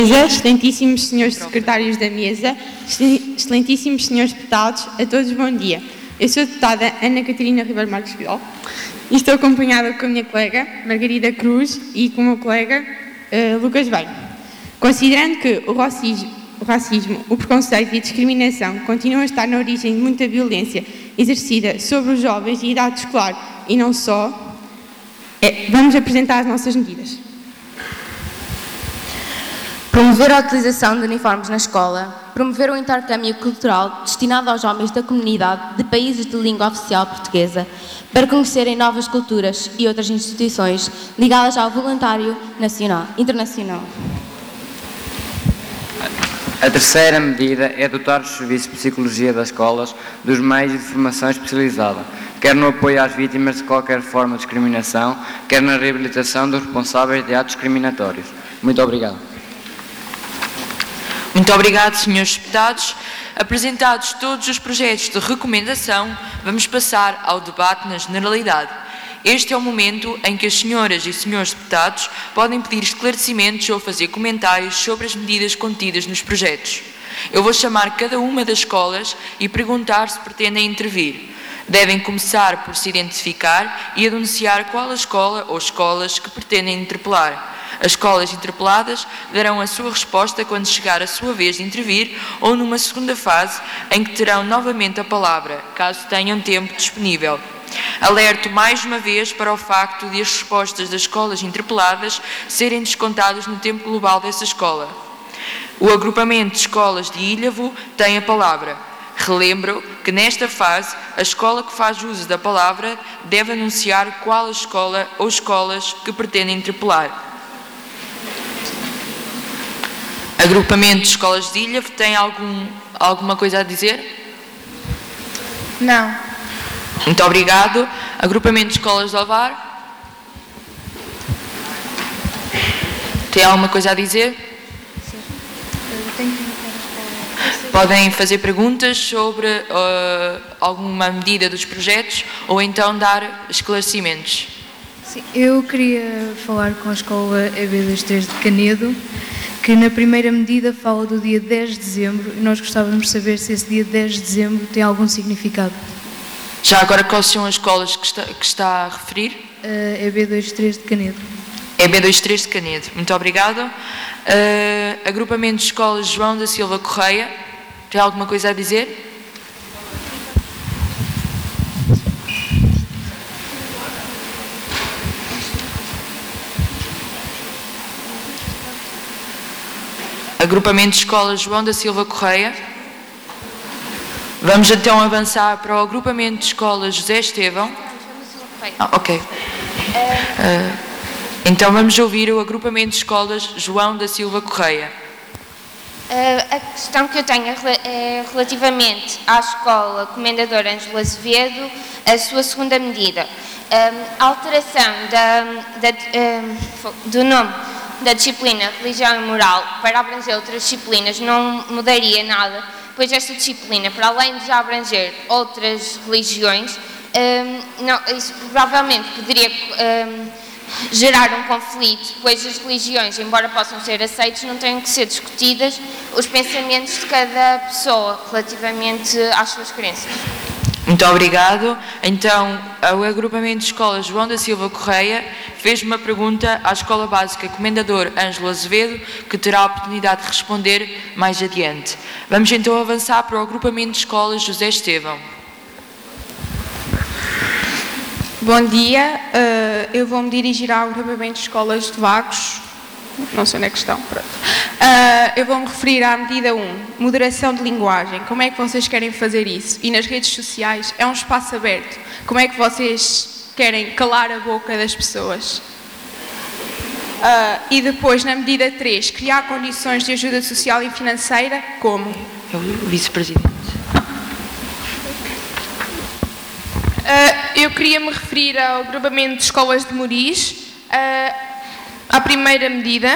Excelentíssimos senhores secretários da mesa, excelentíssimos senhores deputados, a todos bom dia. Eu sou a deputada Ana Catarina Ribeiro Marques Vidal e estou acompanhada com a minha colega Margarida Cruz e com o meu colega Lucas Bem. Considerando que o racismo, o preconceito e a discriminação continuam a estar na origem de muita violência exercida sobre os jovens de idade escolar e não só, vamos apresentar as nossas medidas. Promover a utilização de uniformes na escola, promover o intercâmbio cultural destinado aos jovens da comunidade de países de língua oficial portuguesa para conhecerem novas culturas e outras instituições ligadas ao voluntário internacional. A terceira medida é dotar os serviços de psicologia das escolas dos meios de formação especializada, quer no apoio às vítimas de qualquer forma de discriminação, quer na reabilitação dos responsáveis de atos discriminatórios. Muito obrigado. Muito obrigado, senhores deputados. Apresentados todos os projetos de recomendação, vamos passar ao debate na generalidade. Este é o momento em que as senhoras e senhores deputados podem pedir esclarecimentos ou fazer comentários sobre as medidas contidas nos projetos. Eu vou chamar cada uma das escolas e perguntar se pretendem intervir. Devem começar por se identificar e anunciar qual a escola ou escolas que pretendem interpelar. As escolas interpeladas darão a sua resposta quando chegar a sua vez de intervir ou numa segunda fase em que terão novamente a palavra, caso tenham tempo disponível. Alerto mais uma vez para o facto de as respostas das escolas interpeladas serem descontadas no tempo global dessa escola. O agrupamento de escolas de Ilhavo tem a palavra. Relembro que nesta fase a escola que faz uso da palavra deve anunciar qual a escola ou escolas que pretendem interpelar. Agrupamento de escolas de Ilhavo tem alguma coisa a dizer? Não. Muito obrigado. Agrupamento de escolas de Alvar? Tem alguma coisa a dizer? Sim. Podem fazer perguntas sobre alguma medida dos projetos ou então dar esclarecimentos. Sim, eu queria falar com a escola EB23 de Canedo, que na primeira medida fala do dia 10 de dezembro e nós gostávamos de saber se esse dia 10 de dezembro tem algum significado. Já agora, quais são as escolas que está a referir? EB23 de Canedo. EB23 de Canedo. Muito obrigado. Agrupamento de escolas João da Silva Correia. Tem alguma coisa a dizer? Agrupamento de escolas João da Silva Correia. Vamos então avançar para o agrupamento de escolas José Estevão. Ok. Então vamos ouvir o agrupamento de escolas João da Silva Correia. A questão que eu tenho é relativamente à escola Comendador Ângelo Azevedo, a sua segunda medida. A alteração do nome da disciplina Religião e Moral para abranger outras disciplinas não mudaria nada, pois esta disciplina, para além de já abranger outras religiões, isso provavelmente poderia gerar um conflito, pois as religiões, embora possam ser aceitas, não têm que ser discutidas os pensamentos de cada pessoa relativamente às suas crenças. Muito obrigado. Então, o agrupamento de escolas João da Silva Correia fez uma pergunta à Escola Básica Comendador Ângelo Azevedo, que terá a oportunidade de responder mais adiante. Vamos então avançar para o agrupamento de escolas José Estevão. Bom dia, eu vou-me dirigir ao agrupamento de escolas de Vagos, não sei onde é que estão, pronto. Eu vou-me referir à medida 1, moderação de linguagem, como é que vocês querem fazer isso? E nas redes sociais é um espaço aberto, como é que vocês querem calar a boca das pessoas? E depois, na medida 3, criar condições de ajuda social e financeira, como? É o vice-presidente. Eu queria me referir ao agrupamento de escolas de Moris, à primeira medida,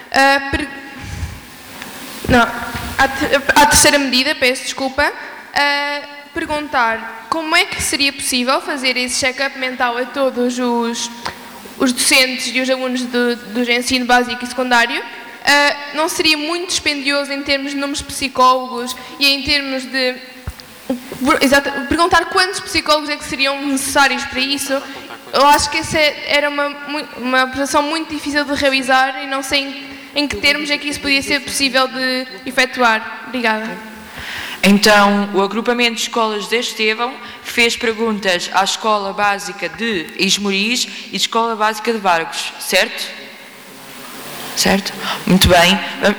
à terceira medida, peço desculpa, perguntar como é que seria possível fazer esse check-up mental a todos os docentes e os alunos do ensino básico e secundário não seria muito dispendioso em termos de números de psicólogos e em termos de perguntar quantos psicólogos é que seriam necessários para isso? Eu acho que essa era uma operação muito difícil de realizar e não sei em que termos é que isso podia ser possível de efetuar. Obrigada. Então, o agrupamento de escolas de Estevão fez perguntas à Escola Básica de Esmoriz e Escola Básica de Vargos, certo? Certo? Muito bem.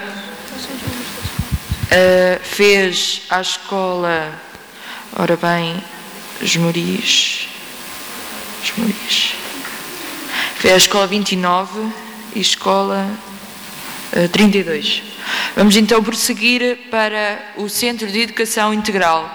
Fez à Escola, ora bem, Esmoriz. Fez a Escola 29 e Escola 32. Vamos então prosseguir para o Centro de Educação Integral.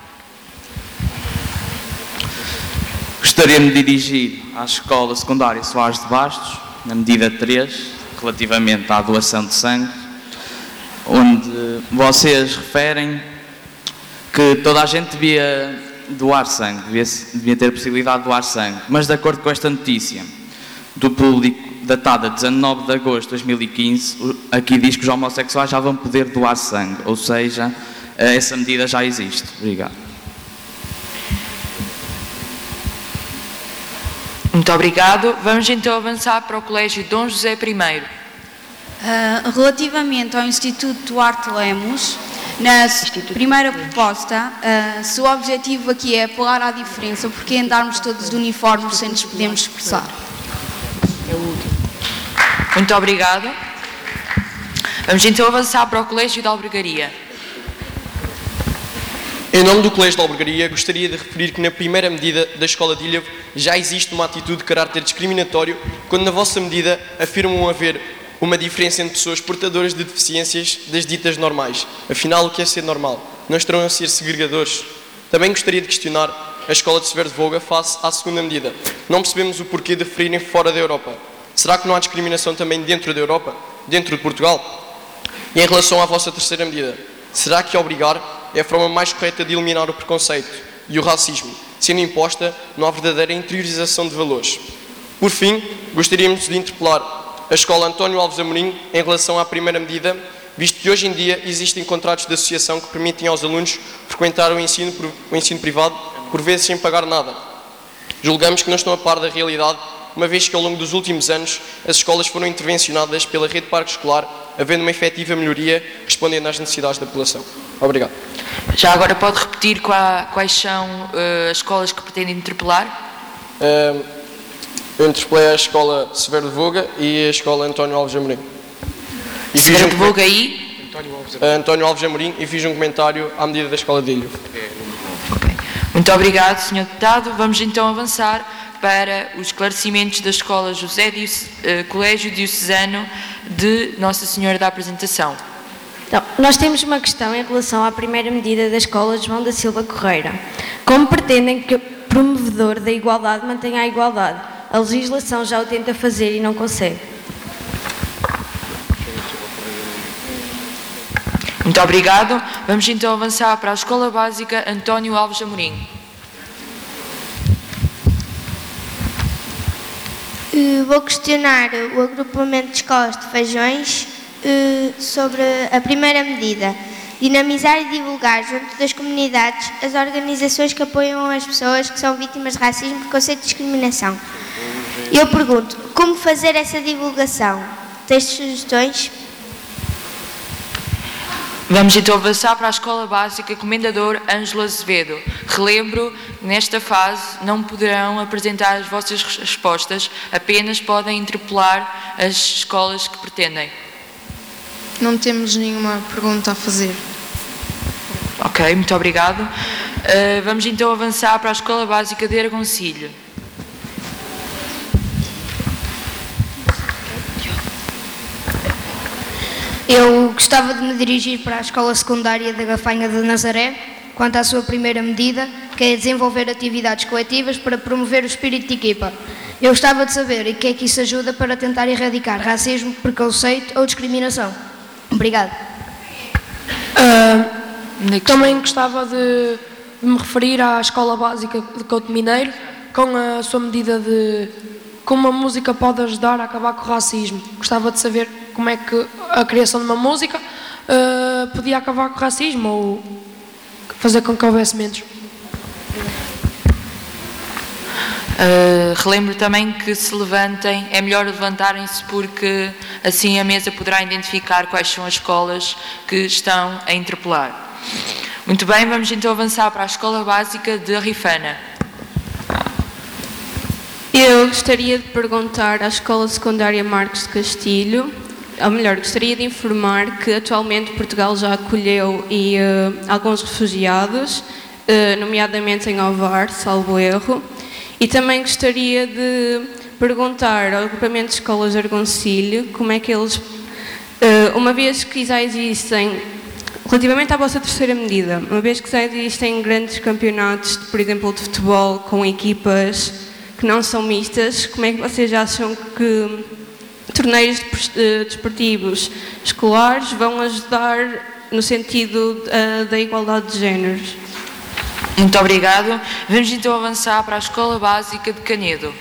Gostaria de me dirigir à Escola Secundária Soares de Bastos, na medida 3, relativamente à doação de sangue, onde vocês referem que toda a gente devia doar sangue, devia ter a possibilidade de doar sangue, mas de acordo com esta notícia do público, datada 19 de agosto de 2015, aqui diz que os homossexuais já vão poder doar sangue, ou seja, essa medida já existe. Obrigado. Muito obrigado. Vamos então avançar para o Colégio Dom José I. Relativamente ao Instituto Duarte Lemos, na primeira proposta, se o objetivo aqui é apelar à diferença, porque andarmos todos de uniforme sem nos podermos expressar? Muito obrigado. Vamos então avançar para o Colégio da Albergaria. Em nome do Colégio da Albergaria, gostaria de referir que na primeira medida da Escola de Ilhavo já existe uma atitude de caráter discriminatório quando na vossa medida afirmam haver uma diferença entre pessoas portadoras de deficiências das ditas normais. Afinal, o que é ser normal? Não estarão a ser segregadores? Também gostaria de questionar a Escola de Severo de Voga face à segunda medida. Não percebemos o porquê de referirem fora da Europa. Será que não há discriminação também dentro da Europa? Dentro de Portugal? E em relação à vossa terceira medida, será que obrigar é a forma mais correta de eliminar o preconceito e o racismo, sendo imposta numa verdadeira interiorização de valores? Por fim, gostaríamos de interpelar a Escola António Alves Amorim em relação à primeira medida, visto que hoje em dia existem contratos de associação que permitem aos alunos frequentar o ensino privado, por vezes sem pagar nada. Julgamos que não estão a par da realidade, uma vez que ao longo dos últimos anos as escolas foram intervencionadas pela rede de parque escolar, havendo uma efetiva melhoria respondendo às necessidades da população. Obrigado. Já agora pode repetir quais são as escolas que pretendem interpelar? Eu interpelei a Escola Severo de Voga e a Escola António Alves Amorim. Severo de Voga e? António Alves Amorim, e fiz um comentário à medida da Escola de Ilhavo. Okay. Muito obrigado, Sr. Deputado. Vamos então avançar para os esclarecimentos da Escola Colégio Diocesano de Nossa Senhora da Apresentação. Então, nós temos uma questão em relação à primeira medida da Escola João da Silva Correia. Como pretendem que o promovedor da igualdade mantenha a igualdade? A legislação já o tenta fazer e não consegue. Muito obrigado. Vamos então avançar para a Escola Básica António Alves Amorim. Vou questionar o agrupamento de escolas de Feijões sobre a primeira medida. Dinamizar e divulgar junto das comunidades as organizações que apoiam as pessoas que são vítimas de racismo, preconceito e discriminação. Eu pergunto, como fazer essa divulgação? Tens sugestões? Vamos então avançar para a Escola Básica Comendador Ângelo Azevedo. Relembro, nesta fase não poderão apresentar as vossas respostas, apenas podem interpelar as escolas que pretendem. Não temos nenhuma pergunta a fazer. Ok, muito obrigado. Vamos então avançar para a Escola Básica de Aragoncilho. Eu gostava de me dirigir para a Escola Secundária da Gafanha de Nazaré, quanto à sua primeira medida, que é desenvolver atividades coletivas para promover o espírito de equipa. Eu gostava de saber em que é que isso ajuda para tentar erradicar racismo, preconceito ou discriminação. Obrigado. Também gostava de me referir à Escola Básica de Couto Mineiro, com a sua medida de como a música pode ajudar a acabar com o racismo. Gostava de saber como é que a criação de uma música podia acabar com o racismo ou fazer com que houvesse menos. Relembro também que se levantem, é melhor levantarem-se porque assim a mesa poderá identificar quais são as escolas que estão a interpelar. Muito bem, vamos então avançar para a Escola Básica de Rifana. Eu gostaria de perguntar à Escola Secundária Marcos de Castilho, ou melhor, gostaria de informar que atualmente Portugal já acolheu alguns refugiados, nomeadamente em Ovar, salvo erro. E também gostaria de perguntar ao agrupamento de escolas de Argoncilho como é que eles, uma vez que já existem, relativamente à vossa terceira medida, uma vez que já existem grandes campeonatos, por exemplo, de futebol com equipas que não são mistas, como é que vocês acham que torneios desportivos escolares vão ajudar no sentido da igualdade de géneros? Muito obrigado. Vamos então avançar para a Escola Básica de Canedo.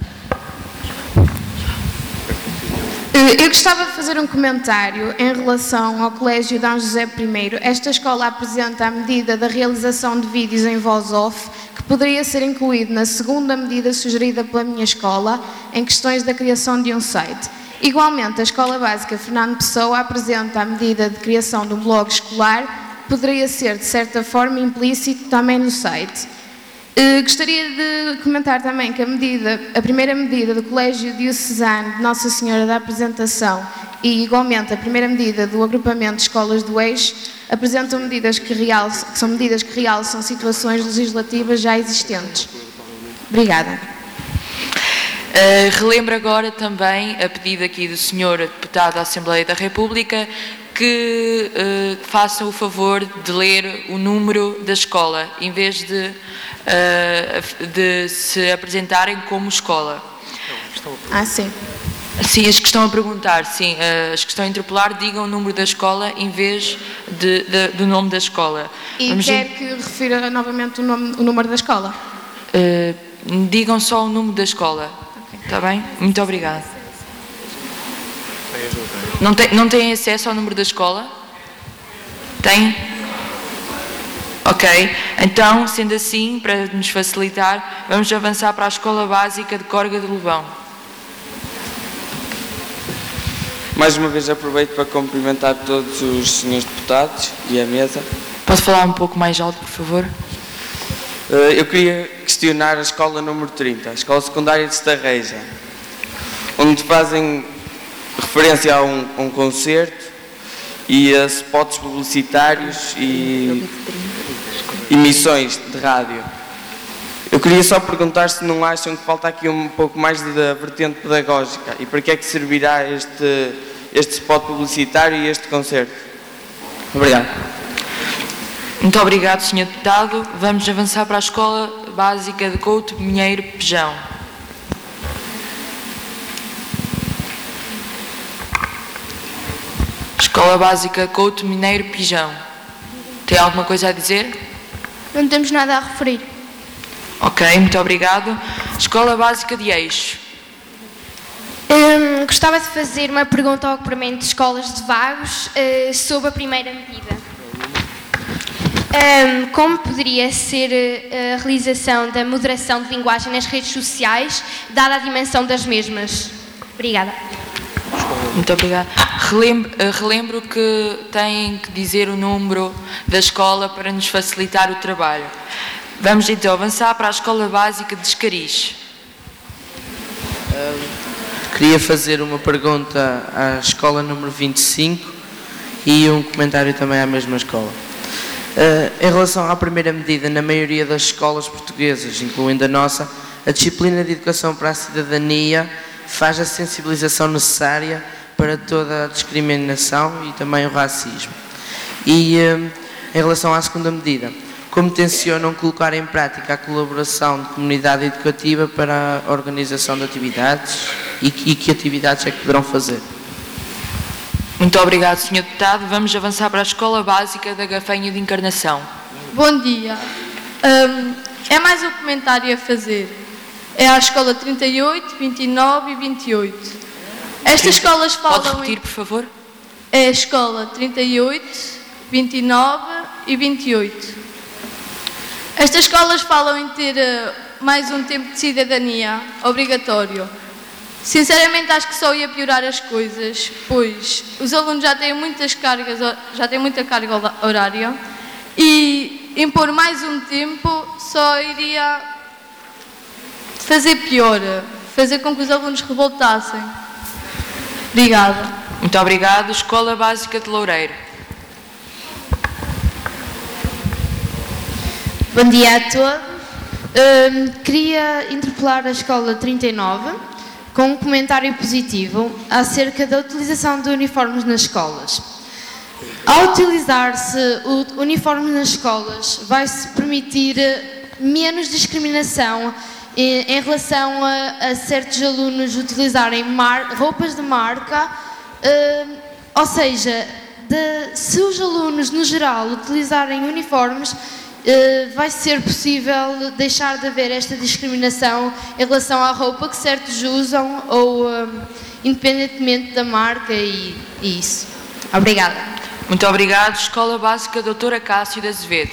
Eu gostava de fazer um comentário em relação ao Colégio D. José I. Esta escola apresenta a medida da realização de vídeos em voz off, que poderia ser incluído na segunda medida sugerida pela minha escola, em questões da criação de um site. Igualmente, a Escola Básica Fernando Pessoa apresenta a medida de criação de um blog escolar, poderia ser, de certa forma, implícito também no site. Gostaria de comentar também que a primeira medida do Colégio Diocesano de Nossa Senhora da Apresentação e, igualmente, a primeira medida do Agrupamento de Escolas do Eixo apresentam medidas que realçam situações legislativas já existentes. Obrigada. Relembro agora também a pedido aqui do Sr. Deputado da Assembleia da República que façam o favor de ler o número da escola, em vez de se apresentarem como escola. Sim. Sim, as que estão a perguntar, sim, as que estão a interpelar, digam o número da escola em vez do nome da escola. E quer que refira novamente o número da escola? Digam só o número da escola, está bem? Muito obrigada. Não têm acesso ao número da escola? Tem? Ok. Então, sendo assim, para nos facilitar, vamos avançar para a Escola Básica de Córrega de Lobão. Mais uma vez aproveito para cumprimentar todos os senhores deputados e a mesa. Pode falar um pouco mais alto, por favor? Eu queria questionar a escola número 30, a Escola Secundária de Estarreja, onde fazem referência a um concerto e a spots publicitários e emissões de rádio. Eu queria só perguntar se não acham que falta aqui um pouco mais da vertente pedagógica e para que é que servirá este spot publicitário e este concerto. Obrigado. Muito obrigado, Sr. Deputado. Vamos avançar para a Escola Básica de Couto Minheiro Pejão. Escola Básica Couto Mineiro Pijão. Tem alguma coisa a dizer? Não temos nada a referir. Ok, muito obrigado. Escola Básica de Eixo. Gostava de fazer uma pergunta ao agrupamento de escolas de Vagos sobre a primeira medida. Como poderia ser a realização da moderação de linguagem nas redes sociais, dada a dimensão das mesmas? Obrigada. Muito obrigada. Relembro que têm que dizer o número da escola para nos facilitar o trabalho. Vamos então avançar para a Escola Básica de Escariz. Queria fazer uma pergunta à escola número 25 e um comentário também à mesma escola. Em relação à primeira medida, na maioria das escolas portuguesas, incluindo a nossa, a disciplina de educação para a cidadania faz a sensibilização necessária para toda a discriminação e também o racismo. E em relação à segunda medida, como tencionam colocar em prática a colaboração de comunidade educativa para a organização de atividades e que atividades é que poderão fazer? Muito obrigado, Sr. Deputado. Vamos avançar para a Escola Básica da Gafanha de Encarnação. Bom dia. É mais um comentário a fazer. É a Escola 38, 29 e 28. Estas escolas falam... Pode repetir, por favor? É a escola 38, 29 e 28. Estas escolas falam em ter mais um tempo de cidadania obrigatório. Sinceramente, acho que só ia piorar as coisas, pois os alunos já têm muita carga horária e impor mais um tempo só iria fazer pior, fazer com que os alunos revoltassem. Obrigada. Muito obrigado. Escola Básica de Loureiro. Bom dia a todos. Queria interpelar a Escola 39 com um comentário positivo acerca da utilização de uniformes nas escolas. Ao utilizar-se o uniforme nas escolas, vai-se permitir menos discriminação em relação a certos alunos utilizarem roupas de marca, ou seja, se os alunos no geral utilizarem uniformes, vai ser possível deixar de haver esta discriminação em relação à roupa que certos usam ou independentemente da marca e isso. Obrigada. Muito obrigado. Escola Básica Doutora Cássio de Azevedo.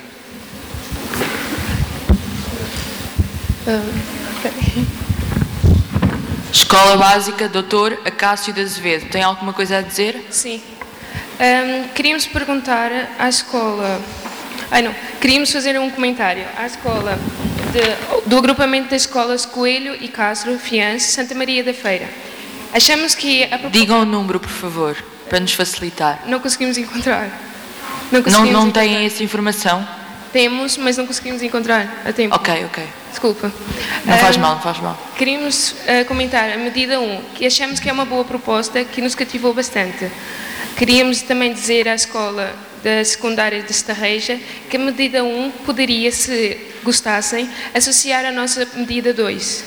Escola Básica Doutor Acácio de Azevedo. Tem alguma coisa a dizer? Sim. Queríamos perguntar à escola... queríamos fazer um comentário à escola do agrupamento das escolas Coelho e Castro, Fiança, Santa Maria da Feira. Achamos que... Digam o número, por favor, para nos facilitar. Não conseguimos encontrar. Não têm essa informação? Temos, mas não conseguimos encontrar a tempo. Ok. Desculpa. Não faz mal. Queríamos comentar a medida 1, que achamos que é uma boa proposta, que nos cativou bastante. Queríamos também dizer à escola da secundária de Estarreja que a medida 1 poderia, se gostassem, associar à nossa medida 2.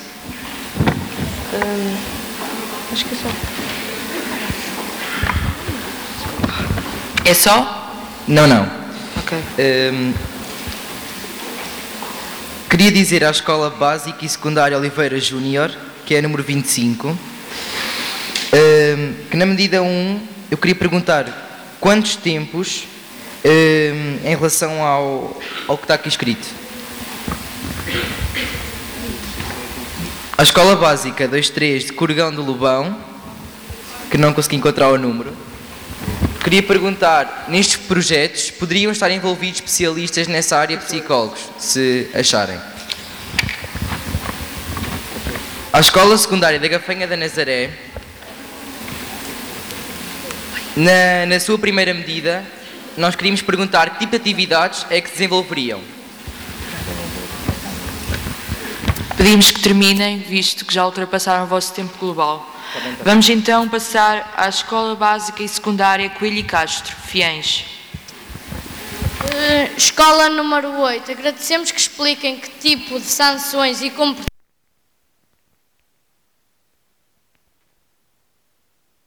Acho que é só. É só? Não. Ok. Queria dizer à Escola Básica e Secundária Oliveira Júnior, que é a número 25, que na medida 1 eu queria perguntar quantos tempos em relação ao que está aqui escrito. A Escola Básica 23 de Corgão do Lobão, que não consegui encontrar o número. Queria perguntar, nestes projetos, poderiam estar envolvidos especialistas nessa área, psicólogos, se acharem. A Escola Secundária da Gafanha da Nazaré, na sua primeira medida, nós queríamos perguntar que tipo de atividades é que desenvolveriam. Pedimos que terminem, visto que já ultrapassaram o vosso tempo global. Vamos então passar à Escola Básica e Secundária Coelho e Castro, Fiães. Escola número 8. Agradecemos que expliquem que tipo de sanções e comportamentos